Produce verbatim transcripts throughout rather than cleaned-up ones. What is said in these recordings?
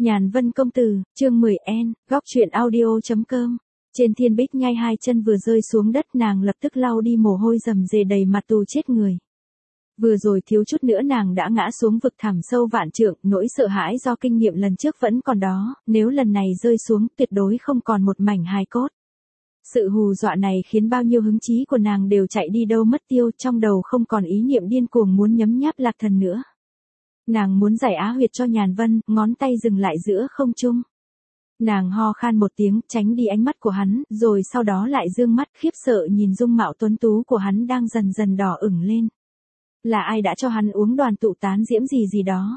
Nhàn Vân công tử, chương mười N, góc truyện audio.com. Trên Thiên Bích Nhai hai chân vừa rơi xuống đất, nàng lập tức lau đi mồ hôi rầm rề đầy mặt, tù chết người. Vừa rồi thiếu chút nữa nàng đã ngã xuống vực thẳm sâu vạn trượng, nỗi sợ hãi do kinh nghiệm lần trước vẫn còn đó, nếu lần này rơi xuống tuyệt đối không còn một mảnh hài cốt. Sự hù dọa này khiến bao nhiêu hứng chí của nàng đều chạy đi đâu mất tiêu, trong đầu không còn ý niệm điên cuồng muốn nhấm nháp lạc thần nữa. Nàng muốn giải á huyệt cho Nhàn Vân, ngón tay dừng lại giữa không trung. Nàng ho khan một tiếng, tránh đi ánh mắt của hắn, rồi sau đó lại dương mắt khiếp sợ nhìn dung mạo tuấn tú của hắn đang dần dần đỏ ửng lên. Là ai đã cho hắn uống đoàn tụ tán diễm gì gì đó?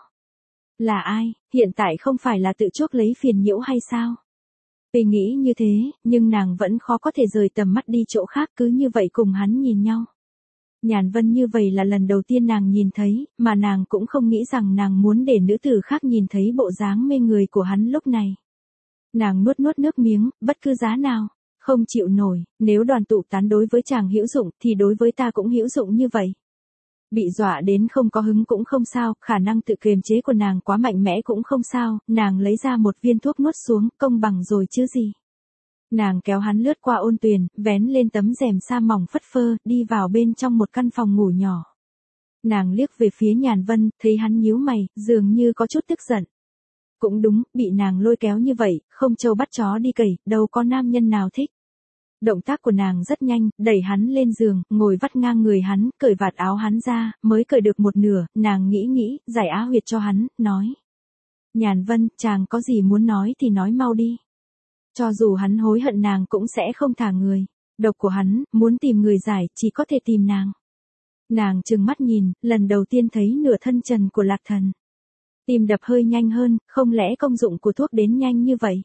Là ai, hiện tại không phải là tự chuốc lấy phiền nhiễu hay sao? Vì nghĩ như thế, nhưng nàng vẫn khó có thể rời tầm mắt đi chỗ khác, cứ như vậy cùng hắn nhìn nhau. Nhàn Vân như vậy là lần đầu tiên nàng nhìn thấy, mà nàng cũng không nghĩ rằng nàng muốn để nữ tử khác nhìn thấy bộ dáng mê người của hắn lúc này. Nàng nuốt nuốt nước miếng, bất cứ giá nào, không chịu nổi, nếu đoàn tụ tán đối với chàng hữu dụng thì đối với ta cũng hữu dụng như vậy. Bị dọa đến không có hứng cũng không sao, khả năng tự kiềm chế của nàng quá mạnh mẽ cũng không sao, nàng lấy ra một viên thuốc nuốt xuống, công bằng rồi chứ gì. Nàng kéo hắn lướt qua ôn tuyền, vén lên tấm rèm sa mỏng phất phơ, đi vào bên trong một căn phòng ngủ nhỏ. Nàng liếc về phía Nhàn Vân, thấy hắn nhíu mày, dường như có chút tức giận. Cũng đúng, bị nàng lôi kéo như vậy, không trâu bắt chó đi cày, đâu có nam nhân nào thích. Động tác của nàng rất nhanh, đẩy hắn lên giường, ngồi vắt ngang người hắn, cởi vạt áo hắn ra, mới cởi được một nửa, nàng nghĩ nghĩ, giải á huyệt cho hắn, nói. Nhàn Vân, chàng có gì muốn nói thì nói mau đi. Cho dù hắn hối hận nàng cũng sẽ không thả người. Độc của hắn, muốn tìm người giải, chỉ có thể tìm nàng. Nàng trừng mắt nhìn, lần đầu tiên thấy nửa thân trần của lạc thần. Tim đập hơi nhanh hơn, không lẽ công dụng của thuốc đến nhanh như vậy?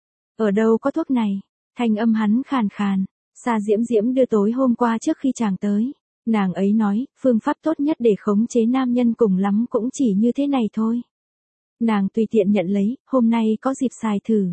Ở đâu có thuốc này? Thanh âm hắn khàn khàn. Sa Diễm Diễm đưa tối hôm qua trước khi chàng tới. Nàng ấy nói, phương pháp tốt nhất để khống chế nam nhân cùng lắm cũng chỉ như thế này thôi. Nàng tùy tiện nhận lấy, hôm nay có dịp xài thử.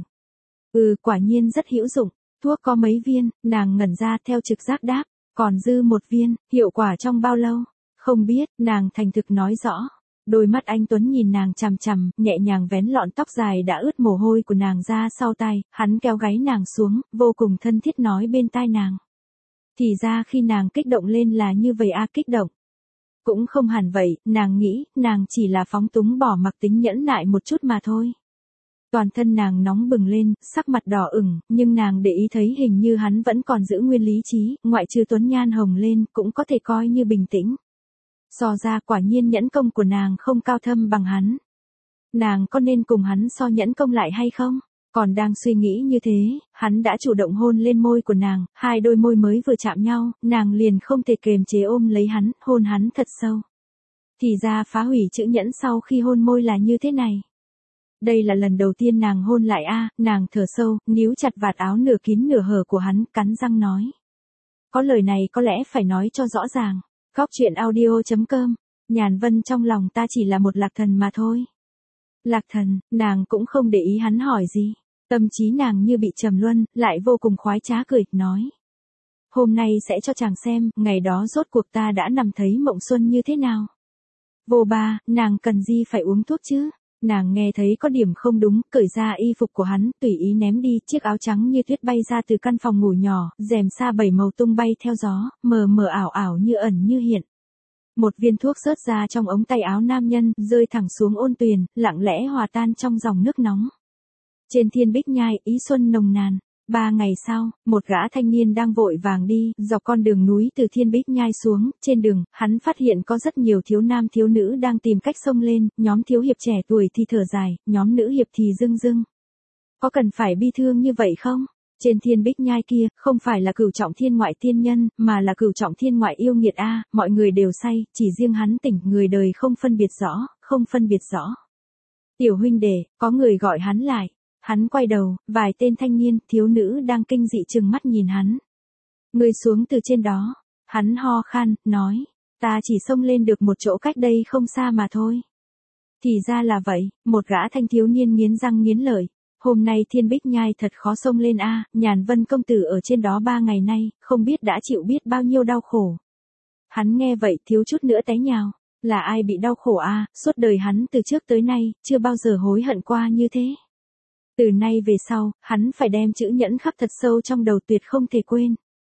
Ừ, quả nhiên rất hữu dụng. Thuốc có mấy viên, nàng ngẩn ra theo trực giác đáp, còn dư một viên, hiệu quả trong bao lâu? Không biết, nàng thành thực nói rõ. Đôi mắt anh Tuấn nhìn nàng chằm chằm, nhẹ nhàng vén lọn tóc dài đã ướt mồ hôi của nàng ra sau tai, hắn kéo gáy nàng xuống, vô cùng thân thiết nói bên tai nàng. Thì ra khi nàng kích động lên là như vậy a, kích động. Cũng không hẳn vậy, nàng nghĩ, nàng chỉ là phóng túng bỏ mặc tính nhẫn nại một chút mà thôi. Toàn thân nàng nóng bừng lên, sắc mặt đỏ ửng, nhưng nàng để ý thấy hình như hắn vẫn còn giữ nguyên lý trí, ngoại trừ tuấn nhan hồng lên, cũng có thể coi như bình tĩnh. So ra quả nhiên nhẫn công của nàng không cao thâm bằng hắn. Nàng có nên cùng hắn so nhẫn công lại hay không? Còn đang suy nghĩ như thế, hắn đã chủ động hôn lên môi của nàng, hai đôi môi mới vừa chạm nhau, nàng liền không thể kềm chế ôm lấy hắn, hôn hắn thật sâu. Thì ra phá hủy chữ nhẫn sau khi hôn môi là như thế này. Đây là lần đầu tiên nàng hôn lại a, nàng thở sâu, níu chặt vạt áo nửa kín nửa hở của hắn, cắn răng nói. Có lời này có lẽ phải nói cho rõ ràng. Góc truyện audio.com, Nhàn Vân, trong lòng ta chỉ là một lạc thần mà thôi. Lạc thần, nàng cũng không để ý hắn hỏi gì. Tâm trí nàng như bị trầm luân, lại vô cùng khoái trá cười, nói. Hôm nay sẽ cho chàng xem, ngày đó rốt cuộc ta đã nằm thấy mộng xuân như thế nào. Vô ba, nàng cần gì phải uống thuốc chứ? Nàng nghe thấy có điểm không đúng, cởi ra y phục của hắn, tùy ý ném đi, chiếc áo trắng như tuyết bay ra từ căn phòng ngủ nhỏ, rèm sa bảy màu tung bay theo gió, mờ mờ ảo ảo như ẩn như hiện. Một viên thuốc rớt ra trong ống tay áo nam nhân, rơi thẳng xuống ôn tuyền, lặng lẽ hòa tan trong dòng nước nóng. Trên Thiên Bích Nhai, ý xuân nồng nàn. Ba ngày sau, một gã thanh niên đang vội vàng đi, dọc con đường núi từ Thiên Bích Nhai xuống, trên đường, hắn phát hiện có rất nhiều thiếu nam thiếu nữ đang tìm cách xông lên, nhóm thiếu hiệp trẻ tuổi thì thở dài, nhóm nữ hiệp thì rưng rưng. Có cần phải bi thương như vậy không? Trên Thiên Bích Nhai kia, không phải là Cửu Trọng Thiên Ngoại tiên nhân, mà là Cửu Trọng Thiên Ngoại yêu nghiệt a, mọi người đều say, chỉ riêng hắn tỉnh, người đời không phân biệt rõ, không phân biệt rõ. Tiểu huynh đệ, có người gọi hắn lại. Hắn quay đầu, vài tên thanh niên, thiếu nữ đang kinh dị trừng mắt nhìn hắn. Người xuống từ trên đó. Hắn ho khan, nói. Ta chỉ xông lên được một chỗ cách đây không xa mà thôi. Thì ra là vậy, một gã thanh thiếu niên nghiến răng nghiến lợi. Hôm nay Thiên Bích Nhai thật khó xông lên a, Nhàn Vân công tử ở trên đó ba ngày nay, không biết đã chịu biết bao nhiêu đau khổ. Hắn nghe vậy thiếu chút nữa té nhào. Là ai bị đau khổ a, suốt đời hắn từ trước tới nay, chưa bao giờ hối hận qua như thế. Từ nay về sau, hắn phải đem chữ nhẫn khắc thật sâu trong đầu tuyệt không thể quên.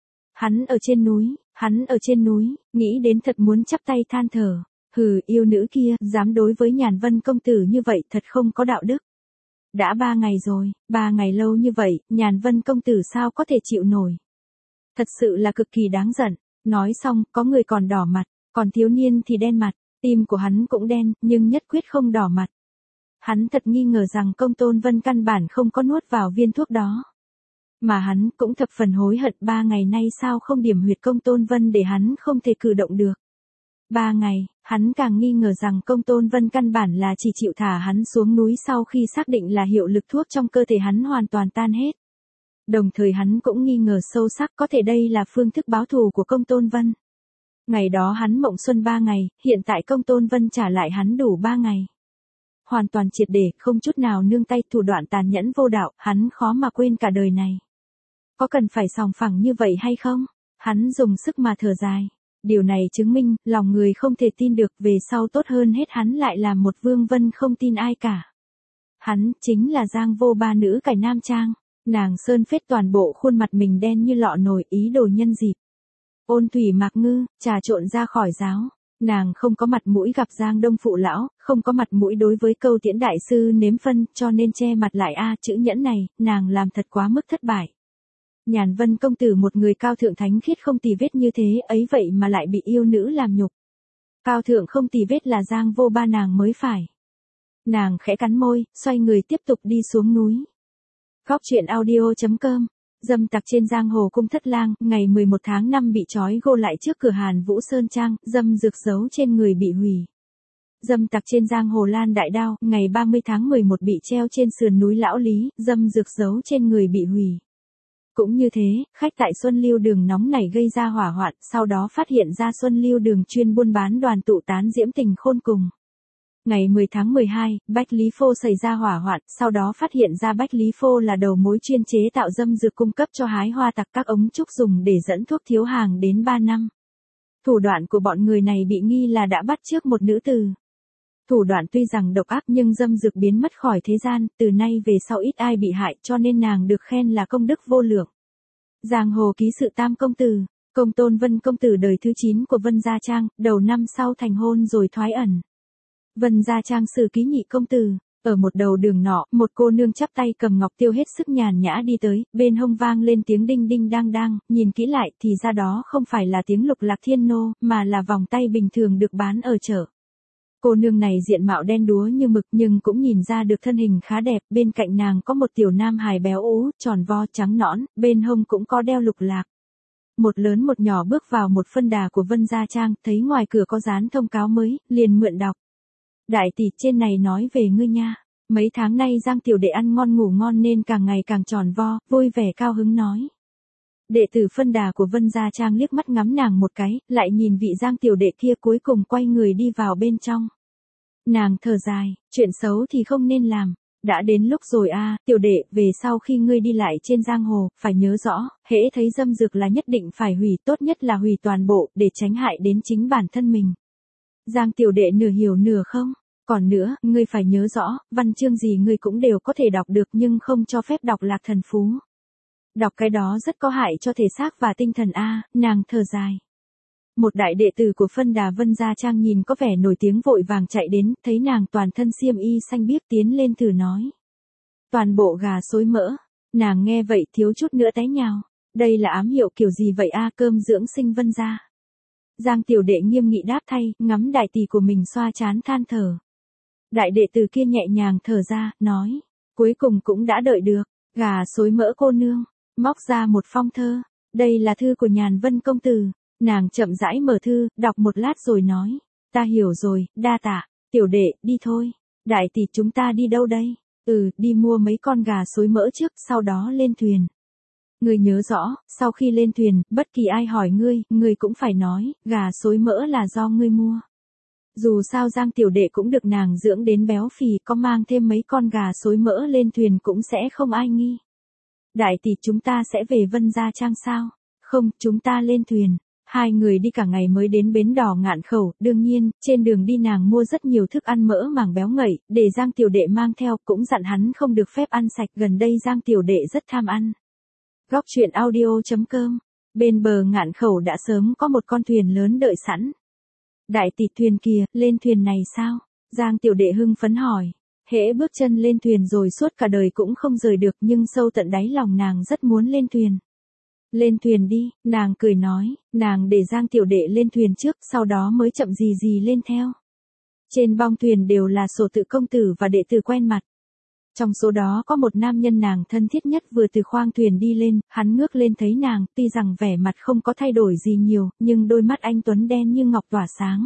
Hắn ở trên núi, hắn ở trên núi, nghĩ đến thật muốn chắp tay than thở. Hừ, yêu nữ kia, dám đối với Nhàn Vân công tử như vậy thật không có đạo đức. Đã ba ngày rồi, ba ngày lâu như vậy, Nhàn Vân công tử sao có thể chịu nổi. Thật sự là cực kỳ đáng giận. Nói xong, có người còn đỏ mặt, còn thiếu niên thì đen mặt, tim của hắn cũng đen, nhưng nhất quyết không đỏ mặt. Hắn thật nghi ngờ rằng Công Tôn Vân căn bản không có nuốt vào viên thuốc đó. Mà hắn cũng thập phần hối hận ba ngày nay sao không điểm huyệt Công Tôn Vân để hắn không thể cử động được. Ba ngày, hắn càng nghi ngờ rằng Công Tôn Vân căn bản là chỉ chịu thả hắn xuống núi sau khi xác định là hiệu lực thuốc trong cơ thể hắn hoàn toàn tan hết. Đồng thời hắn cũng nghi ngờ sâu sắc có thể đây là phương thức báo thù của Công Tôn Vân. Ngày đó hắn mộng xuân ba ngày, hiện tại Công Tôn Vân trả lại hắn đủ ba ngày. Hoàn toàn triệt để, không chút nào nương tay, thủ đoạn tàn nhẫn vô đạo, hắn khó mà quên cả đời này. Có cần phải sòng phẳng như vậy hay không? Hắn dùng sức mà thở dài. Điều này chứng minh, lòng người không thể tin được, về sau tốt hơn hết hắn lại là một Vương Vân không tin ai cả. Hắn, chính là Giang Vô Ba nữ cải nam trang. Nàng sơn phết toàn bộ khuôn mặt mình đen như lọ nồi, ý đồ nhân dịp. Ôn Thủy Mạc Ngư, trà trộn ra khỏi giáo. Nàng không có mặt mũi gặp Giang Đông phụ lão, không có mặt mũi đối với Câu Tiễn đại sư nếm phân, cho nên che mặt lại a, chữ nhẫn này, nàng làm thật quá mức thất bại. Nhàn Vân công tử một người cao thượng thánh khiết không tì vết như thế ấy vậy mà lại bị yêu nữ làm nhục. Cao thượng không tì vết là Giang Vô Ba nàng mới phải. Nàng khẽ cắn môi, xoay người tiếp tục đi xuống núi. Góc truyện audio chấm com. Dâm tặc trên giang hồ cung thất lang, ngày mười một tháng năm bị trói gô lại trước cửa Hàn Vũ Sơn Trang, dâm dược dấu trên người bị hủy. Dâm tặc trên giang hồ Lan Đại Đao, ngày ba mươi tháng mười một bị treo trên sườn núi Lão Lý, dâm dược dấu trên người bị hủy. Cũng như thế, khách tại Xuân Lưu Đường nóng nảy gây ra hỏa hoạn, sau đó phát hiện ra Xuân Lưu Đường chuyên buôn bán đoàn tụ tán diễm tình khôn cùng. Ngày mười tháng mười hai, Bách Lý Phô xảy ra hỏa hoạn, sau đó phát hiện ra Bách Lý Phô là đầu mối chuyên chế tạo dâm dược cung cấp cho hái hoa tặc các ống trúc dùng để dẫn thuốc thiếu hàng đến ba năm. Thủ đoạn của bọn người này bị nghi là đã bắt chước một nữ tử. Thủ đoạn tuy rằng độc ác nhưng dâm dược biến mất khỏi thế gian, từ nay về sau ít ai bị hại cho nên nàng được khen là công đức vô lượng. Giang hồ ký sự Tam công tử, Công Tôn Vân công tử đời thứ chín của Vân Gia Trang, đầu năm sau thành hôn rồi thoái ẩn. Vân Gia Trang sử ký nhị công tử, ở một đầu đường nọ, một cô nương chắp tay cầm ngọc tiêu hết sức nhàn nhã đi tới, bên hông vang lên tiếng đinh đinh đang đang, nhìn kỹ lại thì ra đó không phải là tiếng lục lạc thiên nô, mà là vòng tay bình thường được bán ở chợ. Cô nương này diện mạo đen đúa như mực nhưng cũng nhìn ra được thân hình khá đẹp, bên cạnh nàng có một tiểu nam hài béo ú, tròn vo trắng nõn, bên hông cũng có đeo lục lạc. Một lớn một nhỏ bước vào một phân đà của Vân Gia Trang, thấy ngoài cửa có dán thông cáo mới, liền mượn đọc. Đại tỷ, trên này nói về ngươi nha. Mấy tháng nay Giang tiểu đệ ăn ngon ngủ ngon nên càng ngày càng tròn vo, vui vẻ cao hứng nói. Đệ tử phân đà của Vân Gia Trang liếc mắt ngắm nàng một cái, lại nhìn vị Giang tiểu đệ kia cuối cùng quay người đi vào bên trong. Nàng thở dài, chuyện xấu thì không nên làm. Đã đến lúc rồi a, tiểu đệ, về sau khi ngươi đi lại trên giang hồ, phải nhớ rõ, hễ thấy dâm dược là nhất định phải hủy, tốt nhất là hủy toàn bộ, để tránh hại đến chính bản thân mình. Giang tiểu đệ nửa hiểu nửa không. Còn nữa, ngươi phải nhớ rõ, văn chương gì ngươi cũng đều có thể đọc được nhưng không cho phép đọc lạc thần phú. Đọc cái đó rất có hại cho thể xác và tinh thần a, nàng thở dài. Một đại đệ tử của phân đà Vân Gia Trang nhìn có vẻ nổi tiếng vội vàng chạy đến, thấy nàng toàn thân xiêm y xanh biếc tiến lên thử nói. Toàn bộ gà xối mỡ, nàng nghe vậy thiếu chút nữa té nhào. Đây là ám hiệu kiểu gì vậy a, cơm dưỡng sinh Vân Gia. Giang tiểu đệ nghiêm nghị đáp thay, ngắm đại tỷ của mình xoa chán than thở. Đại đệ tử kia nhẹ nhàng thở ra, nói, cuối cùng cũng đã đợi được, gà xối mỡ cô nương, móc ra một phong thơ, đây là thư của Nhàn Vân công tử, nàng chậm rãi mở thư, đọc một lát rồi nói, ta hiểu rồi, đa tạ, tiểu đệ, đi thôi, đại tỷ chúng ta đi đâu đây, ừ, đi mua mấy con gà xối mỡ trước, sau đó lên thuyền. Ngươi nhớ rõ, sau khi lên thuyền, bất kỳ ai hỏi ngươi, ngươi cũng phải nói, gà xối mỡ là do ngươi mua. Dù sao Giang tiểu đệ cũng được nàng dưỡng đến béo phì, có mang thêm mấy con gà xối mỡ lên thuyền cũng sẽ không ai nghi. Đại tỷ chúng ta sẽ về Vân Gia Trang sao? Không, chúng ta lên thuyền. Hai người đi cả ngày mới đến bến đò Ngạn Khẩu, đương nhiên, trên đường đi nàng mua rất nhiều thức ăn mỡ màng béo ngậy, để Giang tiểu đệ mang theo, cũng dặn hắn không được phép ăn sạch, gần đây Giang tiểu đệ rất tham ăn. Góc truyện audio chấm com. Bên bờ Ngạn Khẩu đã sớm có một con thuyền lớn đợi sẵn. Đại tỷ thuyền kìa, lên thuyền này sao? Giang tiểu đệ hưng phấn hỏi. Hễ bước chân lên thuyền rồi suốt cả đời cũng không rời được, nhưng sâu tận đáy lòng nàng rất muốn lên thuyền. Lên thuyền đi, nàng cười nói, nàng để Giang tiểu đệ lên thuyền trước, sau đó mới chậm gì gì lên theo. Trên bong thuyền đều là sổ tự công tử và đệ tử quen mặt. Trong số đó có một nam nhân nàng thân thiết nhất vừa từ khoang thuyền đi lên, hắn ngước lên thấy nàng, tuy rằng vẻ mặt không có thay đổi gì nhiều, nhưng đôi mắt anh tuấn đen như ngọc tỏa sáng.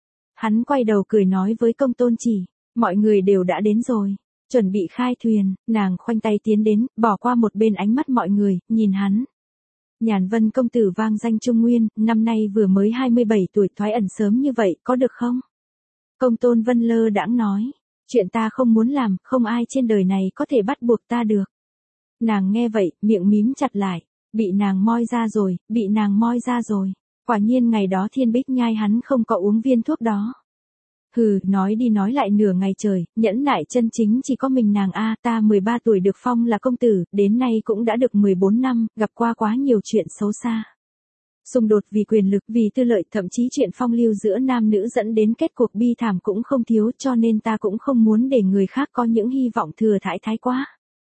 Hắn quay đầu cười nói với Công Tôn Chỉ, mọi người đều đã đến rồi, chuẩn bị khai thuyền, nàng khoanh tay tiến đến, bỏ qua một bên ánh mắt mọi người, nhìn hắn. Nhàn Vân công tử vang danh Trung Nguyên, năm nay vừa mới hai mươi bảy tuổi, thoái ẩn sớm như vậy, có được không? Công Tôn Vân lơ đãng nói, chuyện ta không muốn làm, không ai trên đời này có thể bắt buộc ta được. Nàng nghe vậy, miệng mím chặt lại, bị nàng moi ra rồi, bị nàng moi ra rồi. Quả nhiên ngày đó Thiên Bích Nhai hắn không có uống viên thuốc đó. Hừ, nói đi nói lại nửa ngày trời, nhẫn nại chân chính chỉ có mình nàng a, ta mười ba tuổi được phong là công tử, đến nay cũng đã được mười bốn năm, gặp qua quá nhiều chuyện xấu xa. Xung đột vì quyền lực, vì tư lợi, thậm chí chuyện phong lưu giữa nam nữ dẫn đến kết cuộc bi thảm cũng không thiếu, cho nên ta cũng không muốn để người khác có những hy vọng thừa thãi thái quá.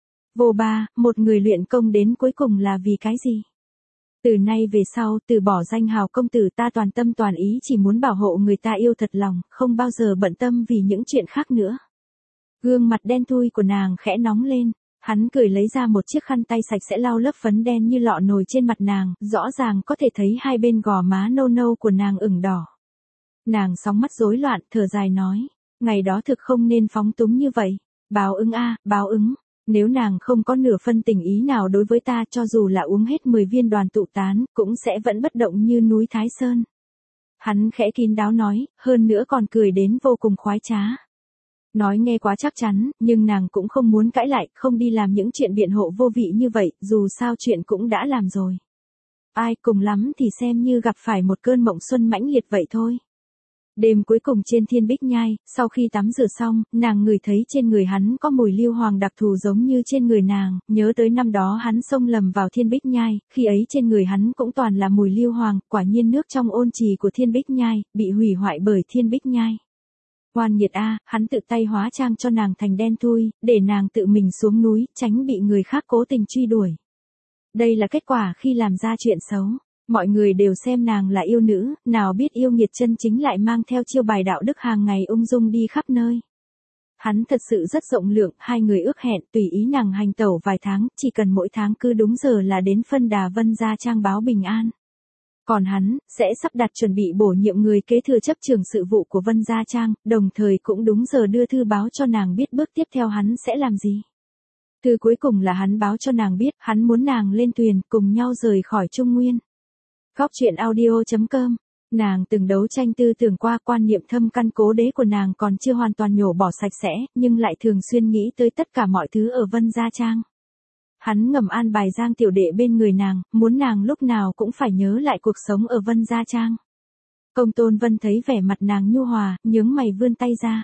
Vô ba, một người luyện công đến cuối cùng là vì cái gì? Từ nay về sau, từ bỏ danh hào công tử, ta toàn tâm toàn ý chỉ muốn bảo hộ người ta yêu thật lòng, không bao giờ bận tâm vì những chuyện khác nữa. Gương mặt đen thui của nàng khẽ nóng lên, hắn cười lấy ra một chiếc khăn tay sạch sẽ lau lớp phấn đen như lọ nồi trên mặt nàng, rõ ràng có thể thấy hai bên gò má nâu nâu của nàng ửng đỏ. Nàng sóng mắt rối loạn, thở dài nói, ngày đó thực không nên phóng túng như vậy. Báo ứng a, báo ứng. Nếu nàng không có nửa phân tình ý nào đối với ta, cho dù là uống hết mười viên đoàn tụ tán, cũng sẽ vẫn bất động như núi Thái Sơn. Hắn khẽ kín đáo nói, hơn nữa còn cười đến vô cùng khoái trá. Nói nghe quá chắc chắn, nhưng nàng cũng không muốn cãi lại, không đi làm những chuyện biện hộ vô vị như vậy, dù sao chuyện cũng đã làm rồi. Ai, cùng lắm thì xem như gặp phải một cơn mộng xuân mãnh liệt vậy thôi. Đêm cuối cùng trên Thiên Bích Nhai, sau khi tắm rửa xong, nàng ngửi thấy trên người hắn có mùi lưu hoàng đặc thù giống như trên người nàng, nhớ tới năm đó hắn xông lầm vào Thiên Bích Nhai, khi ấy trên người hắn cũng toàn là mùi lưu hoàng, quả nhiên nước trong ôn trì của Thiên Bích Nhai, bị hủy hoại bởi Thiên Bích Nhai. Oan nghiệt a, hắn tự tay hóa trang cho nàng thành đen thui, để nàng tự mình xuống núi, tránh bị người khác cố tình truy đuổi. Đây là kết quả khi làm ra chuyện xấu. Mọi người đều xem nàng là yêu nữ, nào biết yêu nghiệt chân chính lại mang theo chiêu bài đạo đức hàng ngày ung dung đi khắp nơi. Hắn thật sự rất rộng lượng, hai người ước hẹn tùy ý nàng hành tẩu vài tháng, chỉ cần mỗi tháng cứ đúng giờ là đến phân đà Vân Gia Trang báo bình an. Còn hắn, sẽ sắp đặt chuẩn bị bổ nhiệm người kế thừa chấp trường sự vụ của Vân Gia Trang, đồng thời cũng đúng giờ đưa thư báo cho nàng biết bước tiếp theo hắn sẽ làm gì. Thư cuối cùng là hắn báo cho nàng biết, hắn muốn nàng lên thuyền, cùng nhau rời khỏi Trung Nguyên. Góc truyện audio chấm com. Nàng từng đấu tranh tư tưởng qua, quan niệm thâm căn cố đế của nàng còn chưa hoàn toàn nhổ bỏ sạch sẽ, nhưng lại thường xuyên nghĩ tới tất cả mọi thứ ở Vân Gia Trang. Hắn ngầm an bài Giang tiểu đệ bên người nàng, muốn nàng lúc nào cũng phải nhớ lại cuộc sống ở Vân Gia Trang. Công Tôn Vân thấy vẻ mặt nàng nhu hòa, nhướng mày vươn tay ra.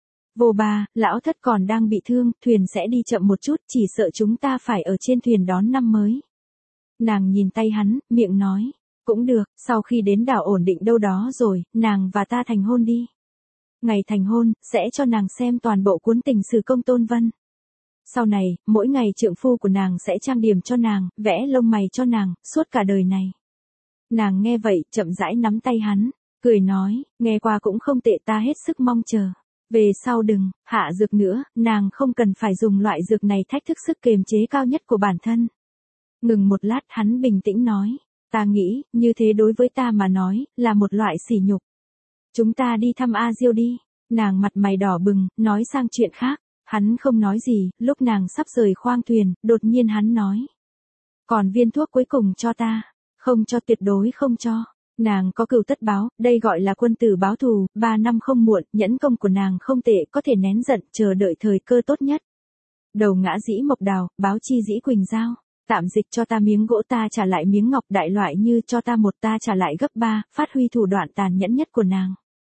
Vô ba, lão thất còn đang bị thương, thuyền sẽ đi chậm một chút, chỉ sợ chúng ta phải ở trên thuyền đón năm mới. Nàng nhìn tay hắn, miệng nói. Cũng được, sau khi đến đảo ổn định đâu đó rồi, nàng và ta thành hôn đi. Ngày thành hôn, sẽ cho nàng xem toàn bộ cuốn tình sử Công Tôn Vân. Sau này, mỗi ngày trượng phu của nàng sẽ trang điểm cho nàng, vẽ lông mày cho nàng, suốt cả đời này. Nàng nghe vậy, chậm rãi nắm tay hắn, cười nói, nghe qua cũng không tệ, ta hết sức mong chờ. Về sau đừng, hạ dược nữa, nàng không cần phải dùng loại dược này thách thức sức kiềm chế cao nhất của bản thân. Ngừng một lát hắn bình tĩnh nói. Ta nghĩ, như thế đối với ta mà nói, là một loại sỉ nhục. Chúng ta đi thăm A Diêu đi. Nàng mặt mày đỏ bừng, nói sang chuyện khác. Hắn không nói gì, lúc nàng sắp rời khoang thuyền, đột nhiên hắn nói. Còn viên thuốc cuối cùng cho ta. Không cho, tuyệt đối không cho. Nàng có cừu tất báo, đây gọi là quân tử báo thù, ba năm không muộn, nhẫn công của nàng không tệ, có thể nén giận, chờ đợi thời cơ tốt nhất. Đầu ngã dĩ mộc đào, báo chi dĩ quỳnh giao. Tạm dịch cho ta miếng gỗ ta trả lại miếng ngọc, đại loại như cho ta một ta trả lại gấp ba, phát huy thủ đoạn tàn nhẫn nhất của nàng.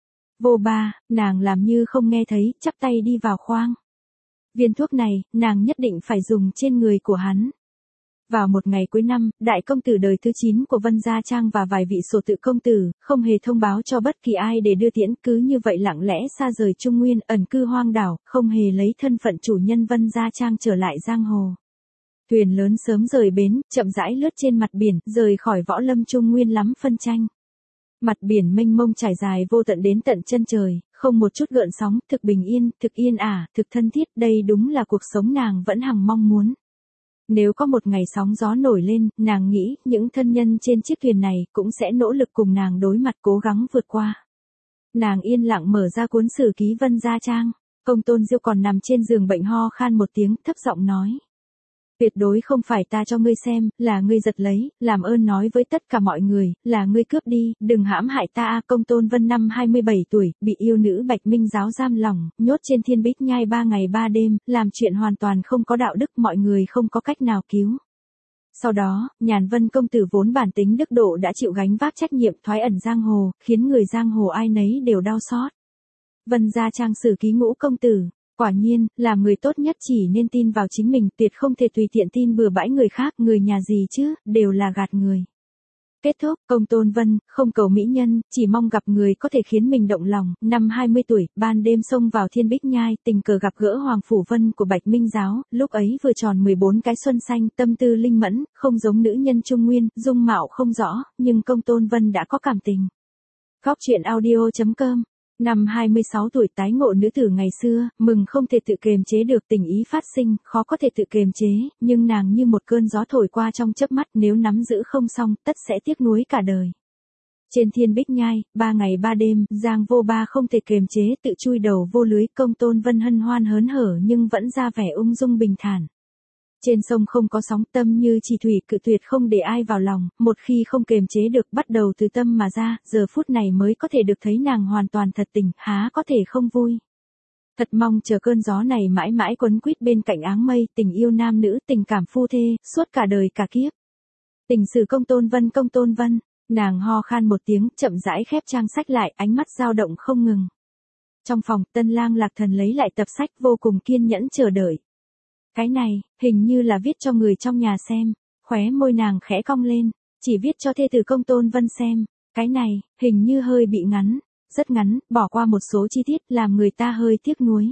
Vô ba, nàng làm như không nghe thấy, chắp tay đi vào khoang. Viên thuốc này, nàng nhất định phải dùng trên người của hắn. Vào một ngày cuối năm, đại công tử đời thứ chín của Vân Gia Trang và vài vị sổ tự công tử, không hề thông báo cho bất kỳ ai để đưa tiễn, cứ như vậy lặng lẽ xa rời Trung Nguyên, ẩn cư hoang đảo, không hề lấy thân phận chủ nhân Vân Gia Trang trở lại giang hồ. Thuyền lớn sớm rời bến, chậm rãi lướt trên mặt biển, rời khỏi võ lâm Trung Nguyên lắm phân tranh. Mặt biển mênh mông trải dài vô tận đến tận chân trời, không một chút gợn sóng, thực bình yên, thực yên ả, thực thân thiết, đây đúng là cuộc sống nàng vẫn hằng mong muốn. Nếu có một ngày sóng gió nổi lên, nàng nghĩ những thân nhân trên chiếc thuyền này cũng sẽ nỗ lực cùng nàng đối mặt cố gắng vượt qua. Nàng yên lặng mở ra cuốn sử ký Vân Gia Trang, Công Tôn Diêu còn nằm trên giường bệnh ho khan một tiếng, thấp giọng nói. Tuyệt đối không phải ta cho ngươi xem, là ngươi giật lấy, làm ơn nói với tất cả mọi người, là ngươi cướp đi, đừng hãm hại ta. A Công Tôn Vân năm hai mươi bảy tuổi, bị yêu nữ Bạch Minh giáo giam lỏng, nhốt trên Thiên Bích Nhai ba ngày ba đêm, làm chuyện hoàn toàn không có đạo đức, mọi người không có cách nào cứu. Sau đó, Nhàn Vân công tử vốn bản tính đức độ đã chịu gánh vác trách nhiệm thoái ẩn giang hồ, khiến người giang hồ ai nấy đều đau xót. Vân Gia Trang sử ký Ngũ công tử. Quả nhiên, làm người tốt nhất chỉ nên tin vào chính mình, tuyệt không thể tùy tiện tin bừa bãi người khác, người nhà gì chứ, đều là gạt người. Kết thúc, Công Tôn Vân, không cầu mỹ nhân, chỉ mong gặp người có thể khiến mình động lòng. Năm hai mươi tuổi, ban đêm xông vào Thiên Bích Nhai, tình cờ gặp gỡ Hoàng Phủ Vân của Bạch Minh giáo, lúc ấy vừa tròn mười bốn cái xuân xanh, tâm tư linh mẫn, không giống nữ nhân Trung Nguyên, dung mạo không rõ, nhưng Công Tôn Vân đã có cảm tình. Góc truyện audio chấm com. Năm hai mươi sáu tuổi tái ngộ nữ tử ngày xưa, mừng không thể tự kiềm chế được, tình ý phát sinh, khó có thể tự kiềm chế, nhưng nàng như một cơn gió thổi qua trong chớp mắt, nếu nắm giữ không xong, tất sẽ tiếc nuối cả đời. Trên Thiên Bích Nhai, ba ngày ba đêm, Giang Vô Ba không thể kiềm chế, tự chui đầu vô lưới, Công Tôn Vân hân hoan hớn hở nhưng vẫn ra vẻ ung dung bình thản. Trên sông không có sóng, tâm như chỉ thủy, cự tuyệt không để ai vào lòng, một khi không kiềm chế được, bắt đầu từ tâm mà ra, giờ phút này mới có thể được thấy nàng hoàn toàn thật tình, há có thể không vui. Thật mong chờ cơn gió này mãi mãi quấn quýt bên cạnh áng mây, tình yêu nam nữ, tình cảm phu thê, suốt cả đời cả kiếp. Tình sử Công Tôn Vân. Công Tôn Vân, nàng ho khan một tiếng, chậm rãi khép trang sách lại, ánh mắt dao động không ngừng. Trong phòng, Tân Lang Lạc Thần lấy lại tập sách, vô cùng kiên nhẫn chờ đợi. Cái này, hình như là viết cho người trong nhà xem, khóe môi nàng khẽ cong lên, chỉ viết cho thê tử Công Tôn Vân xem, cái này, hình như hơi bị ngắn, rất ngắn, bỏ qua một số chi tiết làm người ta hơi tiếc nuối.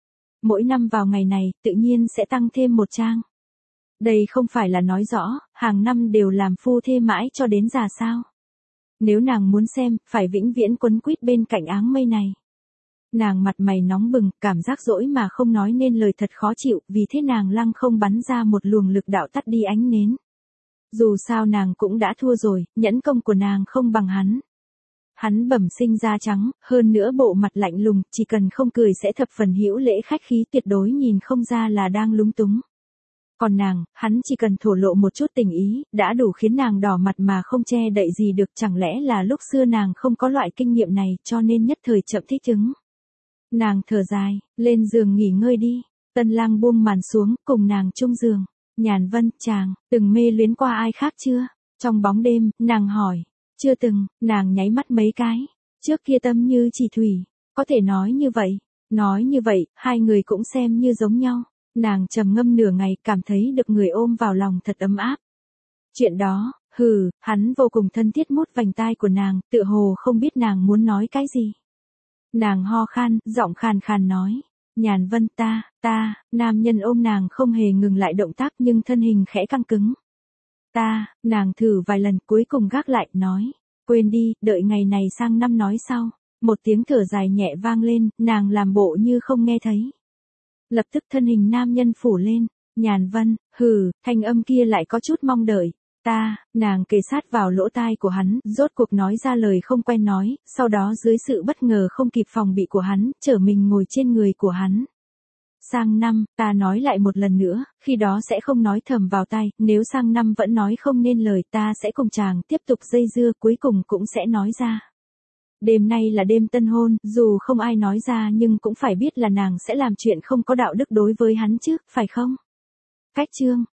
Mỗi năm vào ngày này, tự nhiên sẽ tăng thêm một trang. Đây không phải là nói rõ, hàng năm đều làm phu thê mãi cho đến già sao. Nếu nàng muốn xem, phải vĩnh viễn quấn quýt bên cạnh áng mây này. Nàng mặt mày nóng bừng, cảm giác dỗi mà không nói nên lời, thật khó chịu, vì thế nàng lăng không bắn ra một luồng lực đạo tắt đi ánh nến. Dù sao nàng cũng đã thua rồi, nhẫn công của nàng không bằng hắn. Hắn bẩm sinh da trắng, hơn nữa bộ mặt lạnh lùng, chỉ cần không cười sẽ thập phần hữu lễ khách khí, tuyệt đối nhìn không ra là đang lúng túng. Còn nàng, hắn chỉ cần thổ lộ một chút tình ý, đã đủ khiến nàng đỏ mặt mà không che đậy gì được, chẳng lẽ là lúc xưa nàng không có loại kinh nghiệm này, cho nên nhất thời chậm thích ứng. Nàng thở dài, lên giường nghỉ ngơi đi. Tân Lang buông màn xuống, cùng nàng chung giường. Nhàn Vân, chàng, từng mê luyến qua ai khác chưa? Trong bóng đêm, nàng hỏi. Chưa từng, nàng nháy mắt mấy cái. Trước kia tâm như chỉ thủy. Có thể nói như vậy. Nói như vậy, hai người cũng xem như giống nhau. Nàng trầm ngâm nửa ngày, cảm thấy được người ôm vào lòng thật ấm áp. Chuyện đó, hừ, hắn vô cùng thân thiết mút vành tai của nàng, tựa hồ không biết nàng muốn nói cái gì. Nàng ho khan, giọng khàn khàn nói. Nhàn Vân, ta, ta, nam nhân ôm nàng không hề ngừng lại động tác nhưng thân hình khẽ căng cứng. Ta, nàng thử vài lần cuối cùng gác lại, nói. Quên đi, đợi ngày này sang năm nói sau. Một tiếng thở dài nhẹ vang lên, nàng làm bộ như không nghe thấy. Lập tức thân hình nam nhân phủ lên. Nhàn Vân, hừ, thanh âm kia lại có chút mong đợi. Ta, nàng kề sát vào lỗ tai của hắn, rốt cuộc nói ra lời không quen nói, sau đó dưới sự bất ngờ không kịp phòng bị của hắn, trở mình ngồi trên người của hắn. Sang năm, ta nói lại một lần nữa, khi đó sẽ không nói thầm vào tai, nếu sang năm vẫn nói không nên lời, ta sẽ cùng chàng tiếp tục dây dưa, cuối cùng cũng sẽ nói ra. Đêm nay là đêm tân hôn, dù không ai nói ra nhưng cũng phải biết là nàng sẽ làm chuyện không có đạo đức đối với hắn chứ, phải không? Cách chương